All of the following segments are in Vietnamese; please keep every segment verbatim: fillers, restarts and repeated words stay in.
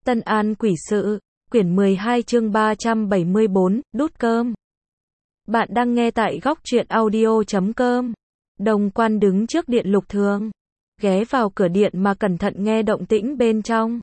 Tân An Quỷ Sự, quyển mười hai chương ba trăm bảy mươi bốn, đút cơm. Bạn đang nghe tại góc truyện audio chấm com. Đồng Quan đứng trước điện Lục Thường, ghé vào cửa điện mà cẩn thận nghe động tĩnh bên trong.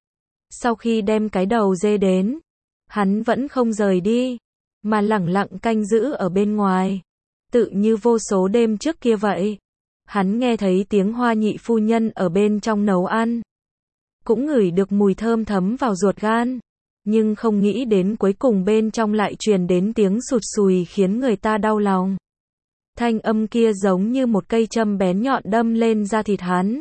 Sau khi đem cái đầu dê đến, hắn vẫn không rời đi, mà lẳng lặng canh giữ ở bên ngoài, tự như vô số đêm trước kia vậy. Hắn nghe thấy tiếng Hoa nhị phu nhân ở bên trong nấu ăn, cũng ngửi được mùi thơm thấm vào ruột gan, nhưng không nghĩ đến cuối cùng bên trong lại truyền đến tiếng sụt sùi khiến người ta đau lòng. Thanh âm kia giống như một cây châm bén nhọn đâm lên da thịt hắn,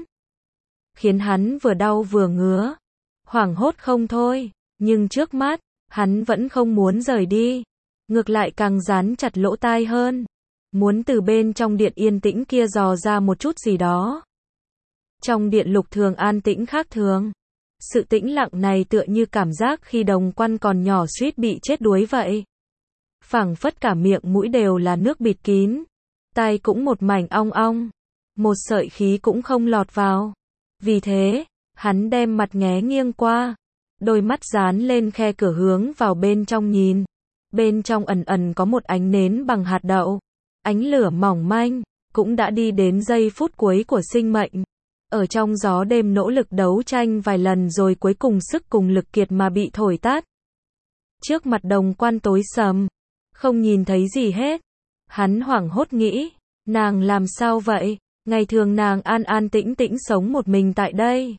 khiến hắn vừa đau vừa ngứa, hoảng hốt không thôi, nhưng trước mắt, hắn vẫn không muốn rời đi, ngược lại càng dán chặt lỗ tai hơn, muốn từ bên trong điện yên tĩnh kia dò ra một chút gì đó. Trong điện Lục Thường an tĩnh khác thường. Sự tĩnh lặng này tựa như cảm giác khi Đồng Quan còn nhỏ suýt bị chết đuối vậy. Phảng phất cả miệng mũi đều là nước bịt kín, tai cũng một mảnh ong ong, một sợi khí cũng không lọt vào. Vì thế, hắn đem mặt nghé nghiêng qua, đôi mắt dán lên khe cửa hướng vào bên trong nhìn. Bên trong ẩn ẩn có một ánh nến bằng hạt đậu, ánh lửa mỏng manh, cũng đã đi đến giây phút cuối của sinh mệnh. Ở trong gió đêm nỗ lực đấu tranh vài lần rồi cuối cùng sức cùng lực kiệt mà bị thổi tắt. Trước mặt Đồng Quan tối sầm, không nhìn thấy gì hết. Hắn hoảng hốt nghĩ, nàng làm sao vậy? Ngày thường nàng an an tĩnh tĩnh sống một mình tại đây.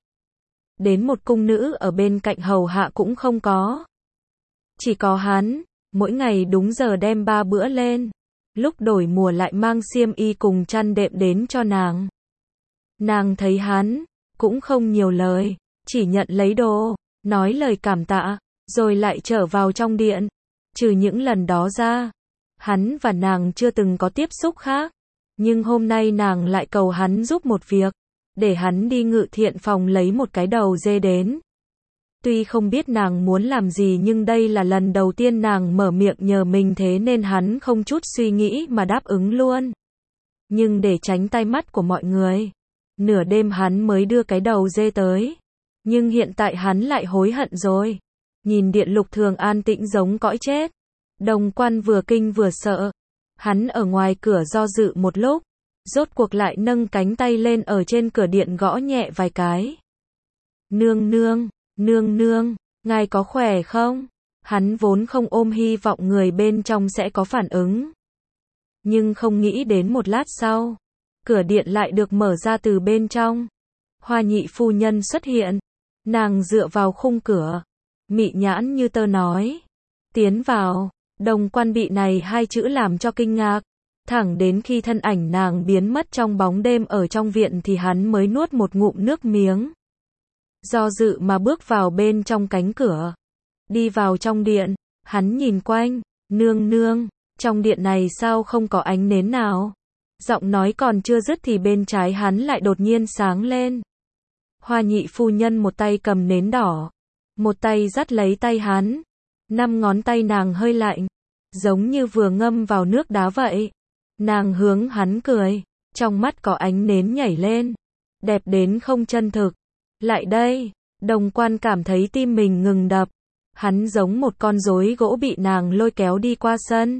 Đến một cung nữ ở bên cạnh hầu hạ cũng không có. Chỉ có hắn, mỗi ngày đúng giờ đem ba bữa lên. Lúc đổi mùa lại mang xiêm y cùng chăn đệm đến cho nàng. Nàng thấy hắn, cũng không nhiều lời, chỉ nhận lấy đồ, nói lời cảm tạ, rồi lại trở vào trong điện. Trừ những lần đó ra, hắn và nàng chưa từng có tiếp xúc khác. Nhưng hôm nay nàng lại cầu hắn giúp một việc, để hắn đi Ngự Thiện phòng lấy một cái đầu dê đến. Tuy không biết nàng muốn làm gì nhưng đây là lần đầu tiên nàng mở miệng nhờ mình, thế nên hắn không chút suy nghĩ mà đáp ứng luôn. Nhưng để tránh tai mắt của mọi người, nửa đêm hắn mới đưa cái đầu dê tới. Nhưng hiện tại hắn lại hối hận rồi. Nhìn điện Lục Thường an tĩnh giống cõi chết, Đồng Quan vừa kinh vừa sợ. Hắn ở ngoài cửa do dự một lúc, rốt cuộc lại nâng cánh tay lên ở trên cửa điện gõ nhẹ vài cái. Nương nương, nương nương, ngài có khỏe không? Hắn vốn không ôm hy vọng người bên trong sẽ có phản ứng. Nhưng không nghĩ đến một lát sau, cửa điện lại được mở ra từ bên trong. Hoa nhị phu nhân xuất hiện. Nàng dựa vào khung cửa, mị nhãn như tơ nói, tiến vào. Đồng Quan bị này hai chữ làm cho kinh ngạc. Thẳng đến khi thân ảnh nàng biến mất trong bóng đêm ở trong viện thì hắn mới nuốt một ngụm nước miếng. Do dự mà bước vào bên trong cánh cửa. Đi vào trong điện, hắn nhìn quanh, nương nương, trong điện này sao không có ánh nến nào? Giọng nói còn chưa dứt thì bên trái hắn lại đột nhiên sáng lên. Hoa nhị phu nhân một tay cầm nến đỏ, một tay dắt lấy tay hắn. Năm ngón tay nàng hơi lạnh, giống như vừa ngâm vào nước đá vậy. Nàng hướng hắn cười, trong mắt có ánh nến nhảy lên, đẹp đến không chân thực. Lại đây, Đồng Quan cảm thấy tim mình ngừng đập. Hắn giống một con rối gỗ bị nàng lôi kéo đi qua sân,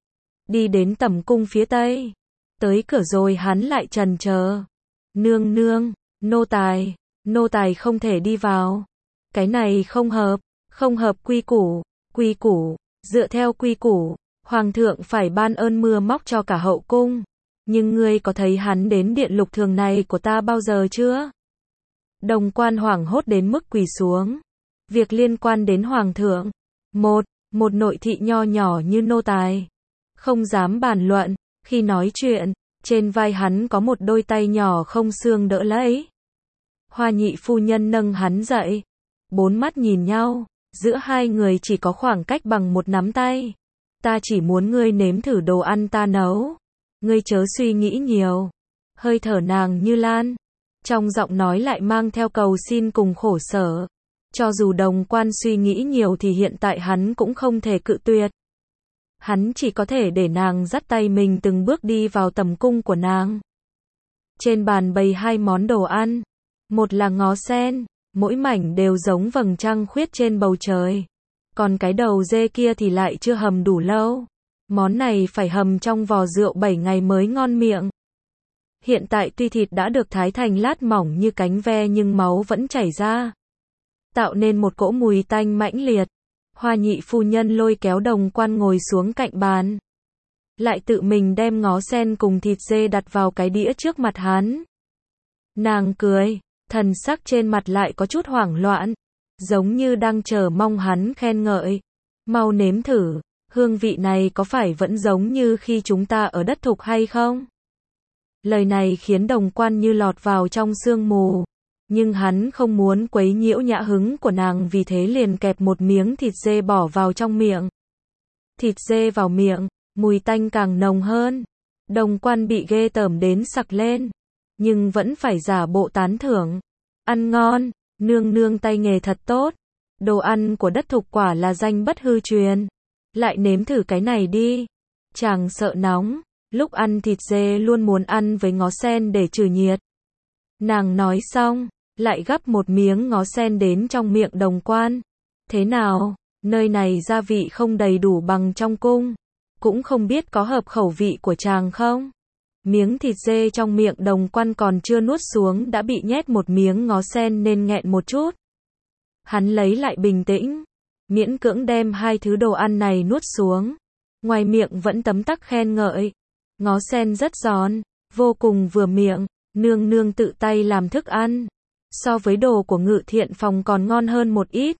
đi đến tẩm cung phía tây. Tới cửa rồi hắn lại chần chờ. Nương nương, nô tài, nô tài không thể đi vào. Cái này không hợp, không hợp quy củ, quy củ, dựa theo quy củ, hoàng thượng phải ban ơn mưa móc cho cả hậu cung. Nhưng ngươi có thấy hắn đến điện Lục Thường này của ta bao giờ chưa? Đồng Quan hoảng hốt đến mức quỳ xuống. Việc liên quan đến hoàng thượng. Một, một nội thị nho nhỏ như nô tài, không dám bàn luận. Khi nói chuyện, trên vai hắn có một đôi tay nhỏ không xương đỡ lấy. Hoa nhị phu nhân nâng hắn dậy. Bốn mắt nhìn nhau, giữa hai người chỉ có khoảng cách bằng một nắm tay. Ta chỉ muốn ngươi nếm thử đồ ăn ta nấu. Ngươi chớ suy nghĩ nhiều. Hơi thở nàng như lan, trong giọng nói lại mang theo cầu xin cùng khổ sở. Cho dù Đồng Quan suy nghĩ nhiều thì hiện tại hắn cũng không thể cự tuyệt. Hắn chỉ có thể để nàng dắt tay mình từng bước đi vào tầm cung của nàng. Trên bàn bày hai món đồ ăn. Một là ngó sen, mỗi mảnh đều giống vầng trăng khuyết trên bầu trời. Còn cái đầu dê kia thì lại chưa hầm đủ lâu. Món này phải hầm trong vò rượu bảy ngày mới ngon miệng. Hiện tại tuy thịt đã được thái thành lát mỏng như cánh ve nhưng máu vẫn chảy ra, tạo nên một cỗ mùi tanh mãnh liệt. Hoa nhị phu nhân lôi kéo Đồng Quan ngồi xuống cạnh bàn, lại tự mình đem ngó sen cùng thịt dê đặt vào cái đĩa trước mặt hắn. Nàng cười, thần sắc trên mặt lại có chút hoảng loạn, giống như đang chờ mong hắn khen ngợi. Mau nếm thử, hương vị này có phải vẫn giống như khi chúng ta ở đất thục hay không? Lời này khiến Đồng Quan như lọt vào trong sương mù, nhưng hắn không muốn quấy nhiễu nhã hứng của nàng, vì thế liền kẹp một miếng thịt dê bỏ vào trong miệng. Thịt dê vào miệng, mùi tanh càng nồng hơn. Đồng Quan bị ghê tởm đến sặc lên, nhưng vẫn phải giả bộ tán thưởng. Ăn ngon, nương nương tay nghề thật tốt. Đồ ăn của đất thục quả là danh bất hư truyền. Lại nếm thử cái này đi. Chàng sợ nóng, lúc ăn thịt dê luôn muốn ăn với ngó sen để trừ nhiệt. Nàng nói xong, lại gắp một miếng ngó sen đến trong miệng Đồng Quan. Thế nào, nơi này gia vị không đầy đủ bằng trong cung, cũng không biết có hợp khẩu vị của chàng không? Miếng thịt dê trong miệng Đồng Quan còn chưa nuốt xuống đã bị nhét một miếng ngó sen nên nghẹn một chút. Hắn lấy lại bình tĩnh, miễn cưỡng đem hai thứ đồ ăn này nuốt xuống. Ngoài miệng vẫn tấm tắc khen ngợi. Ngó sen rất giòn, vô cùng vừa miệng, nương nương tự tay làm thức ăn. So với đồ của Ngự Thiện Phòng còn ngon hơn một ít.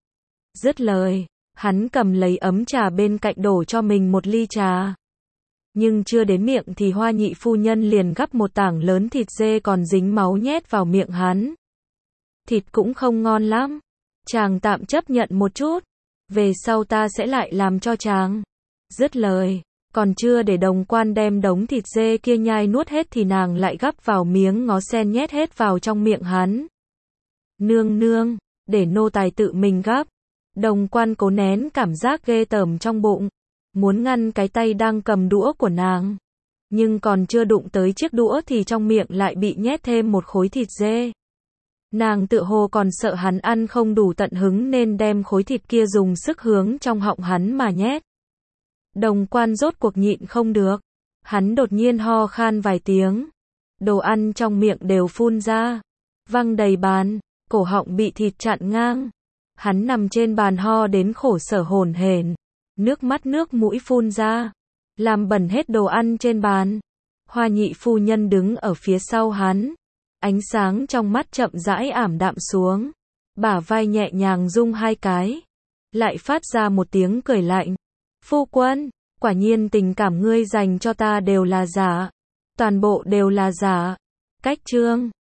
Dứt lời, hắn cầm lấy ấm trà bên cạnh đổ cho mình một ly trà. Nhưng chưa đến miệng thì Hoa nhị phu nhân liền gắp một tảng lớn thịt dê còn dính máu nhét vào miệng hắn. Thịt cũng không ngon lắm. Chàng tạm chấp nhận một chút. Về sau ta sẽ lại làm cho chàng. Dứt lời, còn chưa để Đồng Quan đem đống thịt dê kia nhai nuốt hết thì nàng lại gắp vào miếng ngó sen nhét hết vào trong miệng hắn. Nương nương, để nô tài tự mình gắp. Đồng Quan cố nén cảm giác ghê tởm trong bụng, muốn ngăn cái tay đang cầm đũa của nàng. Nhưng còn chưa đụng tới chiếc đũa thì trong miệng lại bị nhét thêm một khối thịt dê. Nàng tự hồ còn sợ hắn ăn không đủ tận hứng nên đem khối thịt kia dùng sức hướng trong họng hắn mà nhét. Đồng Quan rốt cuộc nhịn không được. Hắn đột nhiên ho khan vài tiếng. Đồ ăn trong miệng đều phun ra, văng đầy bàn, cổ họng bị thịt chặn ngang. Hắn nằm trên bàn ho đến khổ sở hổn hển, nước mắt nước mũi phun ra, làm bẩn hết đồ ăn trên bàn. Hoa nhị phu nhân đứng ở phía sau hắn, ánh sáng trong mắt chậm rãi ảm đạm xuống, bả vai nhẹ nhàng rung hai cái, lại phát ra một tiếng cười lạnh. Phu quân, quả nhiên tình cảm ngươi dành cho ta đều là giả, toàn bộ đều là giả. Cách chương